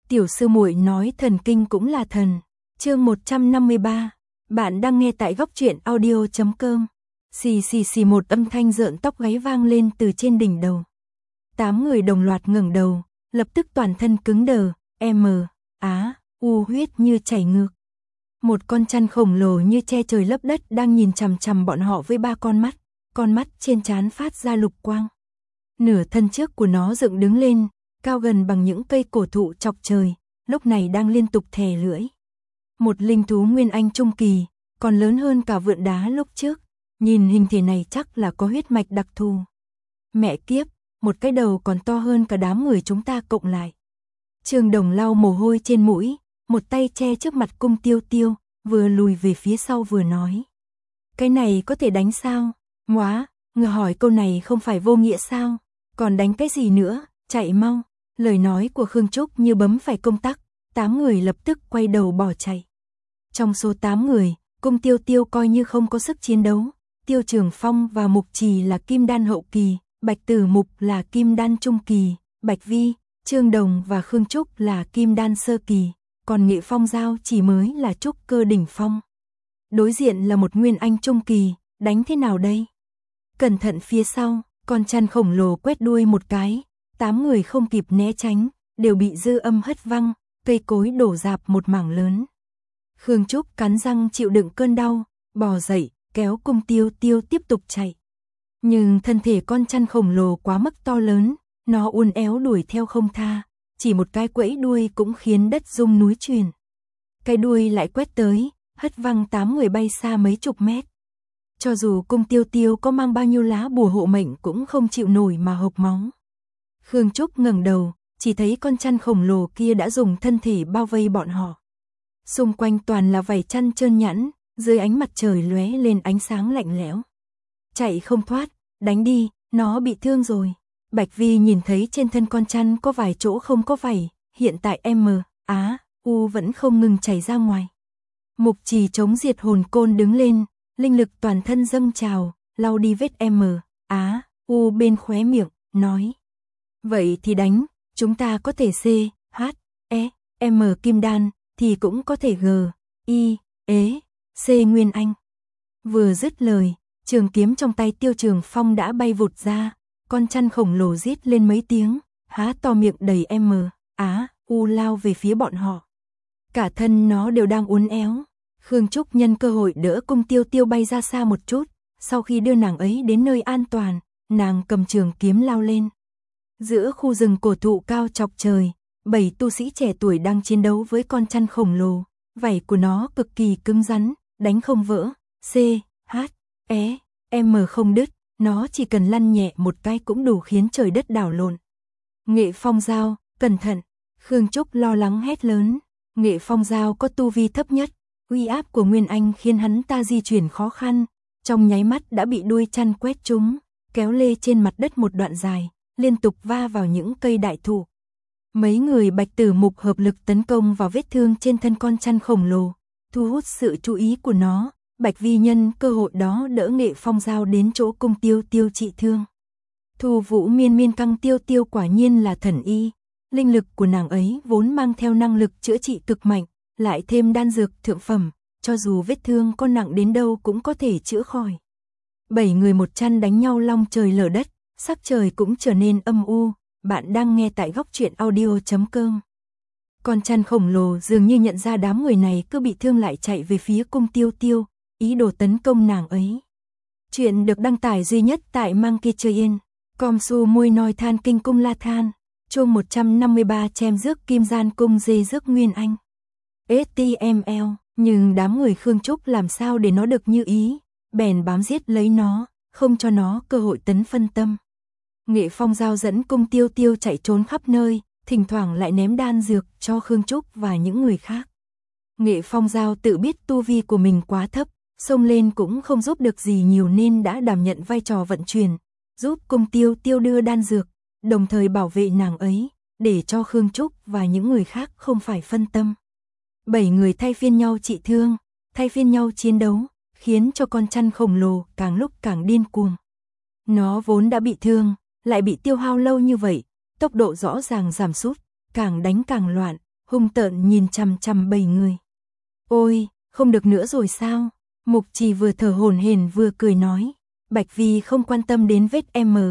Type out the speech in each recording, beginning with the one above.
Tiểu sư muội nói thần kinh cũng là thần. Chương 153. Bạn đang nghe tại góc truyện audio.com. Xì xì xì, một âm thanh rợn tóc gáy vang lên từ trên đỉnh đầu. 8 người đồng loạt ngẩng đầu, lập tức toàn thân cứng đờ, huyết như chảy ngược. Một con chăn khổng lồ như che trời lấp đất đang nhìn chằm chằm bọn họ với 3 con mắt trên trán phát ra lục quang. Nửa thân trước của nó dựng đứng lên, cao gần bằng những cây cổ thụ chọc trời, lúc này đang liên tục thè lưỡi. Một linh thú nguyên anh trung kỳ, còn lớn hơn cả vượn đá lúc trước, nhìn hình thể này chắc là có huyết mạch đặc thù. Mẹ kiếp, một cái đầu còn to hơn cả đám người chúng ta cộng lại. Trương Đồng lau mồ hôi trên mũi, một tay che trước mặt Cung Tiêu Tiêu, vừa lùi về phía sau vừa nói. Cái này có thể đánh sao? Móa, ngờ hỏi câu này không phải vô nghĩa sao? Còn đánh cái gì nữa, chạy mau. Lời nói của Khương Trúc như bấm phải công tắc, 8 người lập tức quay đầu bỏ chạy. Trong số 8 người, Cung Tiêu Tiêu coi như không có sức chiến đấu. Tiêu Trường Phong và Mục Trì là kim đan hậu kỳ, Bạch Tử Mục là kim đan trung kỳ, Bạch Vi, Trương Đồng và Khương Trúc là kim đan sơ kỳ, còn Nghệ Phong Giao chỉ mới là trúc cơ đỉnh phong. Đối diện là một nguyên anh trung kỳ, đánh thế nào đây? Cẩn thận phía sau, con chăn khổng lồ quét đuôi một cái, 8 người không kịp né tránh, đều bị dư âm hất văng, cây cối đổ rạp một mảng lớn. Khương Trúc cắn răng chịu đựng cơn đau, bò dậy, kéo Cung Tiêu Tiêu tiếp tục chạy. Nhưng thân thể con chăn khổng lồ quá mức to lớn, nó uốn éo đuổi theo không tha, chỉ một cái quẫy đuôi cũng khiến đất rung núi chuyển. Cái đuôi lại quét tới, hất văng 8 người bay xa mấy chục mét. Cho dù Cung Tiêu Tiêu có mang bao nhiêu lá bùa hộ mệnh cũng không chịu nổi mà hộc máu. Khương Trúc ngẩng đầu, chỉ thấy con chăn khổng lồ kia đã dùng thân thể bao vây bọn họ. Xung quanh toàn là vảy chăn trơn nhẵn, dưới ánh mặt trời lóe lên ánh sáng lạnh lẽo. Chạy không thoát, đánh đi, nó bị thương rồi. Bạch Vi nhìn thấy trên thân con chăn có vài chỗ không có vảy, hiện tại vẫn không ngừng chảy ra ngoài. Mục Trì chống diệt hồn côn đứng lên, linh lực toàn thân dâng trào, lau đi vết bên khóe miệng, nói. Vậy thì đánh, chúng ta có thể kim đan, thì cũng có thể C nguyên anh. Vừa dứt lời, trường kiếm trong tay Tiêu Trường Phong đã bay vụt ra, con chăn khổng lồ rít lên mấy tiếng, há to miệng đầy lao về phía bọn họ. Cả thân nó đều đang uốn éo. Khương Trúc nhân cơ hội đỡ Cung Tiêu Tiêu bay ra xa một chút, sau khi đưa nàng ấy đến nơi an toàn, nàng cầm trường kiếm lao lên. Giữa khu rừng cổ thụ cao chọc trời, 7 tu sĩ trẻ tuổi đang chiến đấu với con chăn khổng lồ, vảy của nó cực kỳ cứng rắn, đánh không vỡ, không đứt, nó chỉ cần lăn nhẹ một cái cũng đủ khiến trời đất đảo lộn. Nghệ Phong Giao, cẩn thận, Khương Trúc lo lắng hét lớn. Nghệ Phong Giao có tu vi thấp nhất, uy áp của Nguyên Anh khiến hắn ta di chuyển khó khăn, trong nháy mắt đã bị đuôi chăn quét trúng, kéo lê trên mặt đất một đoạn dài, liên tục va vào những cây đại thụ. Mấy người Bạch Tử Mục hợp lực tấn công vào vết thương trên thân con chăn khổng lồ, thu hút sự chú ý của nó. Bạch Vi nhân cơ hội đó đỡ Nghệ Phong Giao đến chỗ Cung Tiêu Tiêu trị thương. Thu Vũ Miên Miên Căng Tiêu Tiêu quả nhiên là thần y, linh lực của nàng ấy vốn mang theo năng lực chữa trị cực mạnh, lại thêm đan dược thượng phẩm, cho dù vết thương có nặng đến đâu cũng có thể chữa khỏi. 7 người một chăn đánh nhau long trời lở đất, sắc trời cũng trở nên âm u. Bạn đang nghe tại góc truyện audio.com. Con chăn khổng lồ dường như nhận ra đám người này cứ bị thương lại chạy về phía Cung Tiêu Tiêu, ý đồ tấn công nàng ấy. Chuyện được đăng tải duy nhất tại Monkey Train, com su môi nói than kinh cung la than, chương 153 chém rước kim gian cung dê rước Nguyên Anh. HTML, nhưng đám người Khương Trúc làm sao để nó được như ý, bèn bám giết lấy nó, không cho nó cơ hội tấn phân tâm. Nghệ Phong Giao dẫn Cung Tiêu Tiêu chạy trốn khắp nơi, thỉnh thoảng lại ném đan dược cho Khương Trúc và những người khác. Nghệ Phong Giao tự biết tu vi của mình quá thấp, xông lên cũng không giúp được gì nhiều nên đã đảm nhận vai trò vận chuyển, giúp Cung Tiêu Tiêu đưa đan dược, đồng thời bảo vệ nàng ấy, để cho Khương Trúc và những người khác không phải phân tâm. 7 người thay phiên nhau trị thương, thay phiên nhau chiến đấu, khiến cho con chăn khổng lồ càng lúc càng điên cuồng. Nó vốn đã bị thương, lại bị tiêu hao lâu như vậy, tốc độ rõ ràng giảm sút, càng đánh càng loạn, hung tợn nhìn chằm chằm 7 người. Ôi, không được nữa rồi sao? Mục Trì vừa thở hổn hển vừa cười nói. Bạch Vi không quan tâm đến vết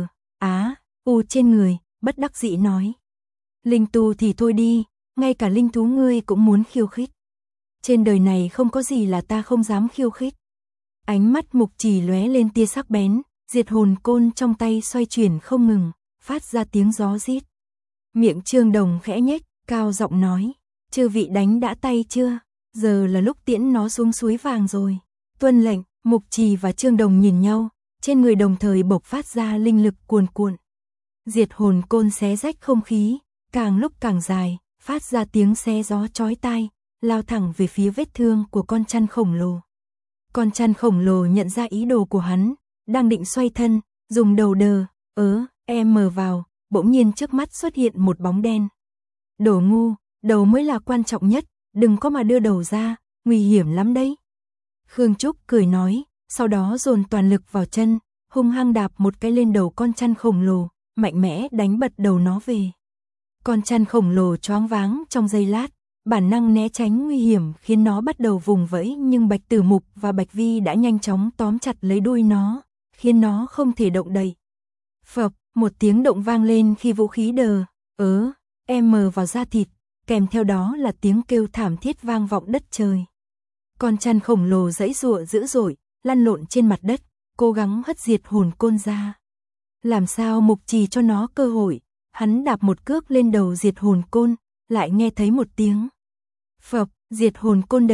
U trên người, bất đắc dĩ nói. Linh tu thì thôi đi, ngay cả linh thú ngươi cũng muốn khiêu khích. Trên đời này không có gì là ta không dám khiêu khích. Ánh mắt Mục Trì lóe lên tia sắc bén, diệt hồn côn trong tay xoay chuyển không ngừng, phát ra tiếng gió rít. Miệng Trương Đồng khẽ nhếch, cao giọng nói, chư vị đánh đã tay chưa? Giờ là lúc tiễn nó xuống suối vàng rồi. Tuân lệnh. Mục Trì và Trương Đồng nhìn nhau, trên người đồng thời bộc phát ra linh lực cuồn cuộn. Diệt hồn côn xé rách không khí, càng lúc càng dài, phát ra tiếng xé gió chói tai, lao thẳng về phía vết thương của con chăn khổng lồ. Con chăn khổng lồ nhận ra ý đồ của hắn, đang định xoay thân, dùng đầu mở vào, bỗng nhiên trước mắt xuất hiện một bóng đen. Đồ ngu, đầu mới là quan trọng nhất, đừng có mà đưa đầu ra, nguy hiểm lắm đấy. Khương Trúc cười nói, sau đó dồn toàn lực vào chân, hung hăng đạp một cái lên đầu con chăn khổng lồ, mạnh mẽ đánh bật đầu nó về. Con chăn khổng lồ choáng váng trong giây lát, bản năng né tránh nguy hiểm khiến nó bắt đầu vùng vẫy, nhưng Bạch Tử Mục và Bạch Vi đã nhanh chóng tóm chặt lấy đuôi nó, khiến nó không thể động đậy. Phập, một tiếng động vang lên khi vũ khí vào da thịt, kèm theo đó là tiếng kêu thảm thiết vang vọng đất trời. Con chăn khổng lồ giãy giụa dữ dội, lăn lộn trên mặt đất, cố gắng hất diệt hồn côn ra. Làm sao Mục Trì cho nó cơ hội, hắn đạp một cước lên đầu diệt hồn côn, lại nghe thấy một tiếng phập, diệt hồn côn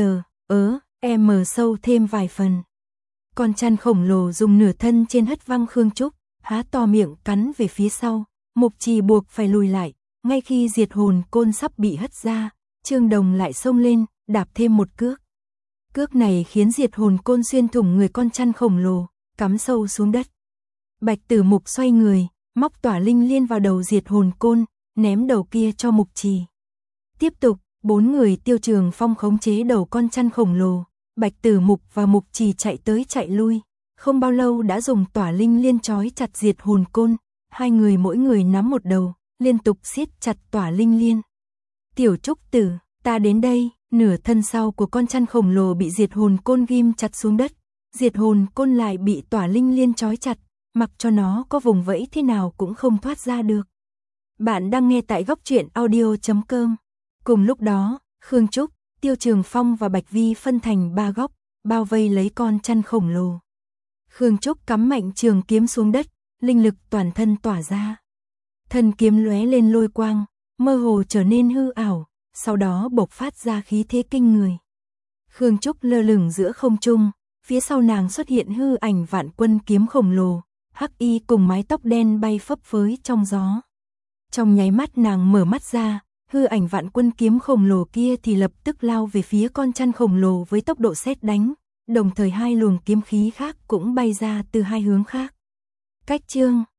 sâu thêm vài phần. Con chăn khổng lồ dùng nửa thân trên hất văng Khương Trúc, há to miệng cắn về phía sau, Mục Trì buộc phải lùi lại, ngay khi diệt hồn côn sắp bị hất ra, Trương Đồng lại xông lên, đạp thêm một cước. Cước này khiến diệt hồn côn xuyên thủng người con chăn khổng lồ, cắm sâu xuống đất. Bạch Tử Mục xoay người, móc tỏa linh liên vào đầu diệt hồn côn, ném đầu kia cho Mục Trì. Tiếp tục, 4 người Tiêu Trường Phong khống chế đầu con chăn khổng lồ, Bạch Tử Mục và Mục Trì chạy tới chạy lui, không bao lâu đã dùng tỏa linh liên trói chặt diệt hồn côn, hai người mỗi người nắm một đầu, liên tục siết chặt tỏa linh liên. Tiểu Trúc Tử, ta đến đây. Nửa thân sau của con chăn khổng lồ bị diệt hồn côn ghim chặt xuống đất, diệt hồn côn lại bị tỏa linh liên trói chặt, mặc cho nó có vùng vẫy thế nào cũng không thoát ra được. Bạn đang nghe tại góc truyện audio.com. Cùng lúc đó, Khương Trúc, Tiêu Trường Phong và Bạch Vi phân thành 3 góc, bao vây lấy con chăn khổng lồ. Khương Trúc cắm mạnh trường kiếm xuống đất, linh lực toàn thân tỏa ra. Thân kiếm lóe lên lôi quang, mơ hồ trở nên hư ảo, sau đó bộc phát ra khí thế kinh người. Khương Trúc lơ lửng giữa không trung, phía sau nàng xuất hiện hư ảnh Vạn Quân kiếm khổng lồ, hắc y cùng mái tóc đen bay phấp phới trong gió. Trong nháy mắt nàng mở mắt ra, hư ảnh Vạn Quân kiếm khổng lồ kia thì lập tức lao về phía con chăn khổng lồ với tốc độ sét đánh, đồng thời hai luồng kiếm khí khác cũng bay ra từ hai hướng khác. Cách chương